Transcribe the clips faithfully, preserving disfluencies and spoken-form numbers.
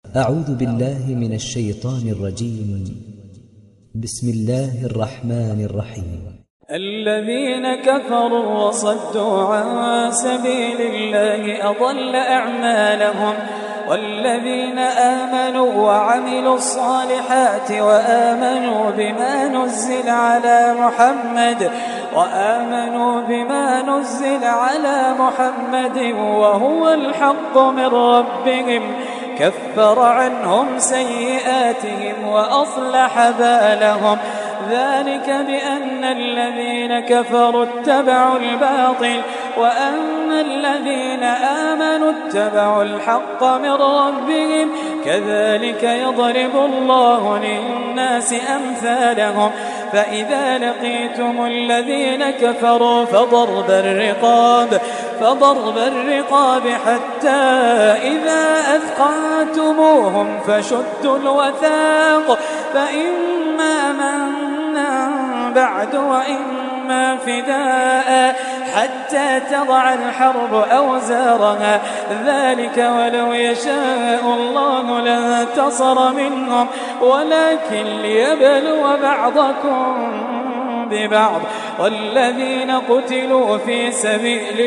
أعوذ بالله من الشيطان الرجيم. بسم الله الرحمن الرحيم. الذين كفروا وصدوا عن سبيل الله أضل أعمالهم، والذين آمنوا وعملوا الصالحات وآمنوا بما نزل على محمد وآمنوا بما نزل على محمد وهو الحق من ربهم كفر عنهم سيئاتهم وأصلح بالهم. ذلك بأن الذين كفروا اتبعوا الباطل وأن الذين آمنوا اتبعوا الحق من ربهم. كذلك يضرب الله للناس أمثالهم. فإذا لقيتم الذين كفروا فضرب الرقاب فضرب الرقاب حتى إذا أثقلتموهم فشدوا الوثاق، فإما منا بعد وإما فداء حتى تضع الحرب أوزارها. ذلك ولو يشاء الله لانتصر منهم ولكن ليبلو بعضكم ببعض. والذين قتلوا في سبيل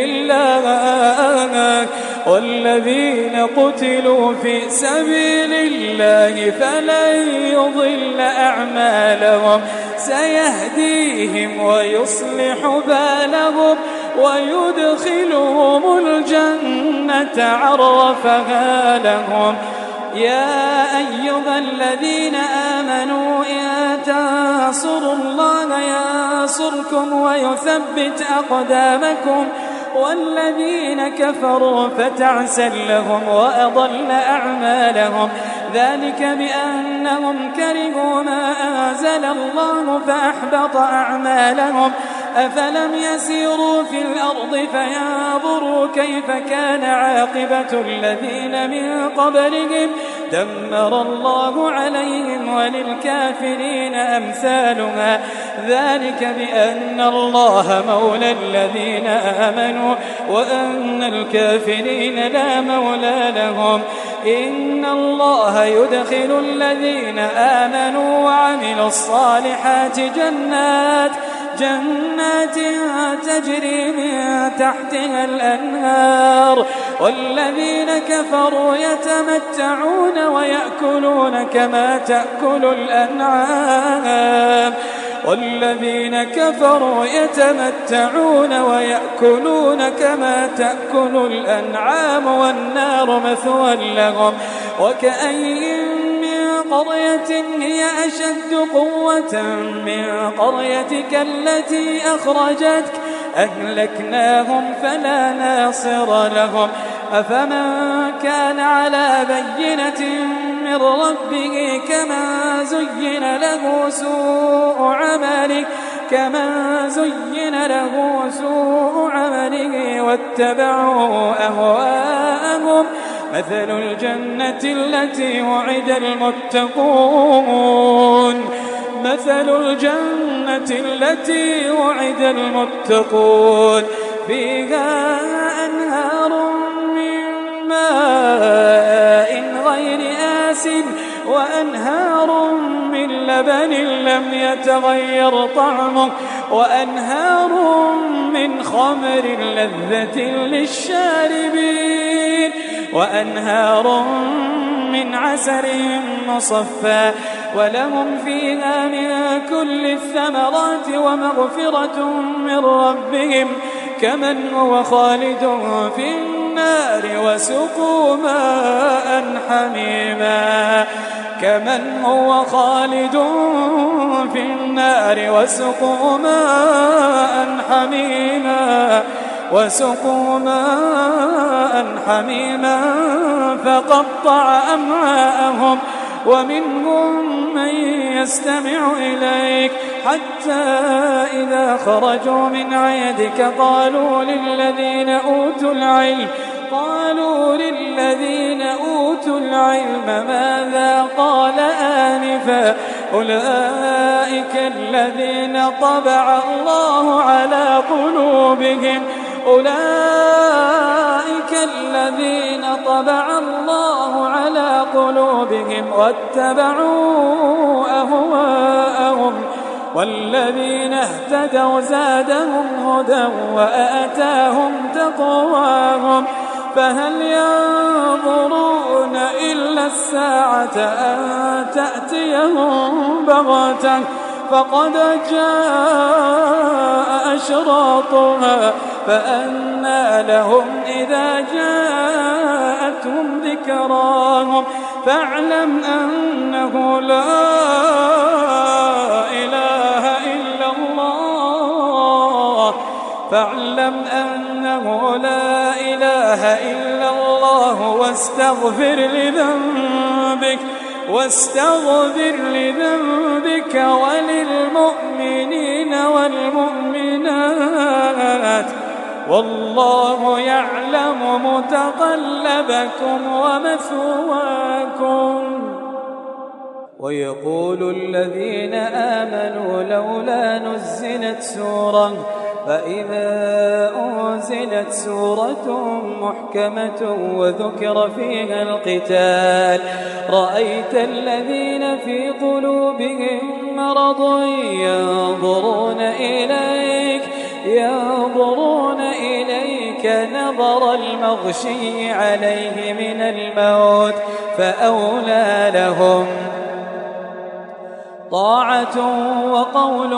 الله والذين قتلوا في سبيل الله فلن يضل أعمالهم سيهديهم ويصلح بالهم ويدخلهم الجنة عرفها لهم. يا أيها الذين آمنوا إن تنصروا الله ينصركم ويثبت أقدامكم. والذين كفروا فتعسا لهم وأضل أعمالهم. ذلك بأنهم كرهوا ما أنزل الله فأحبط أعمالهم. أفلم يسيروا في الأرض فينظروا كيف كان عاقبة الذين من قبلهم دمر الله عليهم وللكافرين أمثالها. ذلك بأن الله مولى الذين آمنوا وأن الكافرين لا مولى لهم. إن الله يدخل الذين آمنوا وعملوا الصالحات جنات جنات تجري من تحتها الأنهار. والذين كفروا يتمتعون ويأكلون كما تأكل الأنعام والذين كفروا يتمتعون ويأكلون كما تأكل الأنعام والنار مثوى لهم. وكأين من قرية هي أشد قوة من قريتك التي أخرجتك أهلكناهم فلا ناصر لهم. أفمن كان على بينة من ربه كمن زين له سوء عمله كمن زين له سوء عمله واتبعوا أهواءهم. مثل الجنة التي وعد المتقون مثل الجنة التي وعد المتقون فيها أنهار من ماء غير آسن وأنهار من لبن لم يتغير طعمه وأنهار من خمر لذة للشاربين وأنهار من عسل مصفى ولهم فيها من كل الثمرات ومغفرة من ربهم كمن هو خالد في النار وسقوا ماء حميما كمن هو خالد في النار وسقوا ماء حميما وسقوا ماء حميما فقطع أمعاءهم ومنهم من يستمع إليك حتى إذا خرجوا من عندك قالوا للذين أوتوا العلم قالوا للذين أوتوا العلم ماذا قال آنفا أولئك الذين طبع الله على قلوبهم أولئك الذين طبع الله على قلوبهم واتبعوا أهواءهم والذين اهتدوا زادهم هدى وآتاهم تقواهم فهل ينظرون إلا الساعة أن تأتيهم بغتة فقد جاء أشراطها فأنى لهم إذا جاءتهم ذكراهم فاعلم أنه لا إله إلا الله فاعلم أنه لا إله إلا الله واستغفر لذنبك واستغفر لذنبك وللمؤمنين والمؤمنات والله يعلم متقلبكم ومثواكم. ويقول الذين آمنوا لولا نزلت سورة فإذا أنزلت سورة محكمة وذكر فيها القتال رأيت الذين في قلوبهم مرض ينظرون إليك ينظرون إليك نظر المغشي عليه من الموت فأولى لهم طاعة وقول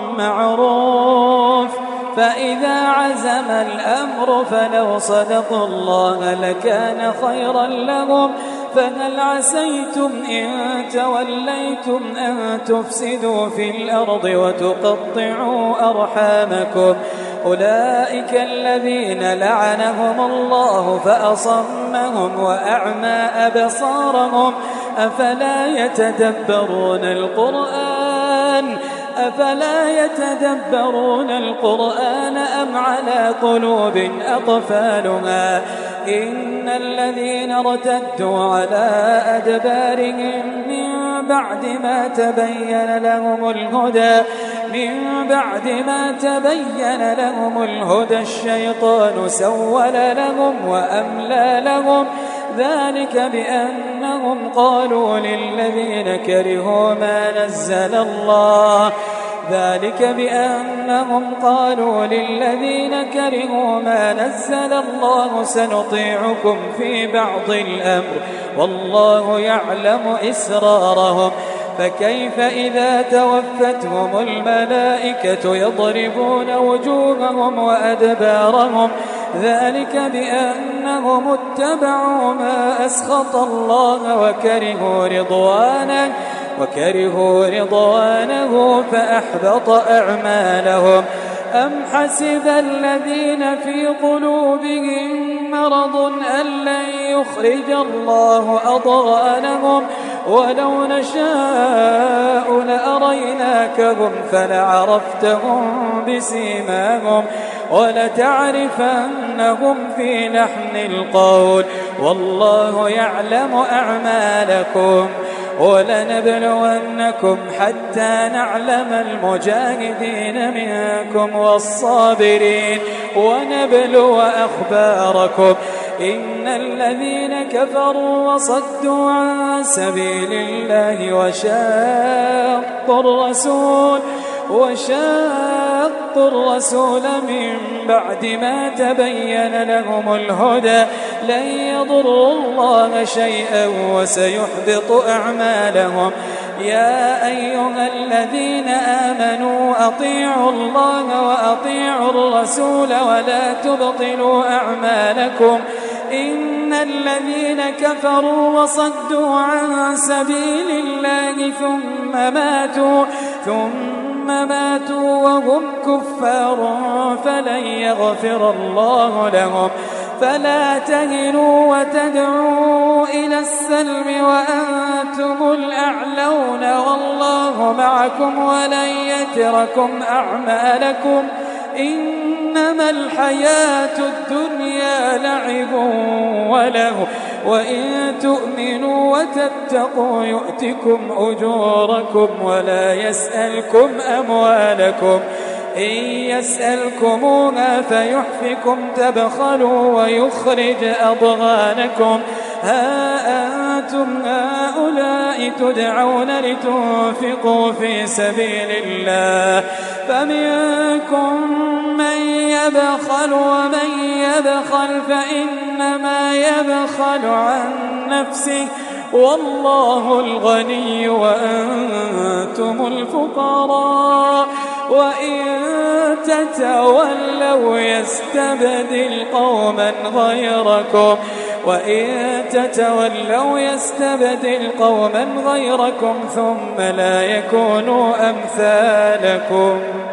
معروف فإذا عزم الأمر فلو صدقوا الله لكان خيرا لهم فهل عسيتم إن توليتم أن تفسدوا في الأرض وتقطعوا أرحامكم أولئك الذين لعنهم الله فأصمهم وأعمى أبصارهم أفلا يتدبرون القرآن أفلا يتدبرون القرآن أم على قلوب أقفالها إن الذين ارتدوا على أدبارهم من بعد ما تبين لهم الهدى من بعد ما تبين لهم الهدى الشيطان سول لهم وأملى لهم ذلك بأنهم قالوا للذين كرهوا ما نزل الله ذلك بأنهم قالوا للذين كرهوا ما نزل الله سنطيعكم في بعض الأمر والله يعلم إسرارهم فكيف إذا توفتهم الملائكة يضربون وجوههم وأدبارهم ذلك بأنهم اتبعوا ما أسخط الله وكرهوا رضوانه وكرهوا رضوانه فأحبط أعمالهم أم حسب الذين في قلوبهم مرض أن لن يخرج الله أضغانهم ولو نشاء لأريناكهم فلعرفتهم بسيماهم ولتعرفنهم في لحن القول والله يعلم أعمالكم ولنبلونكم حتى نعلم المجاهدين منكم والصابرين ونبلو أخباركم إن الذين كفروا وصدوا عن سبيل الله وشاقوا الرسول وشاقوا الرسول من بعد ما تبين لهم الهدى لن يضروا الله شيئا وسيحبط أعمالهم يا أيها الذين آمنوا أطيعوا الله وأطيعوا الرسول ولا تبطلوا أعمالكم إن الذين كفروا وصدوا عن سبيل الله ثم ماتوا ثم ماتوا وهم كفار فلن يغفر الله لهم فلا تهنوا وتدعوا إلى السلم وأنتم الأعلون والله معكم ولن يتركم أعمالكم إنما الحياة الدنيا لعب وله وإن تؤمنوا وتتقوا يؤتكم أجوركم ولا يسألكم أموالكم إن يسألكموها فيحفكم تبخلوا ويخرج أضغانكم ها أنتم هؤلاء تدعون لتنفقوا في سبيل الله فمنكم من يبخل ومن يبخل فإنما يبخل عن نفسه والله الغني وأنتم الفقراء وإن تتولوا يستبدل قوما غيركم وإن تتولوا يستبدل قوما غيركم ثم لا يكونوا أمثالكم.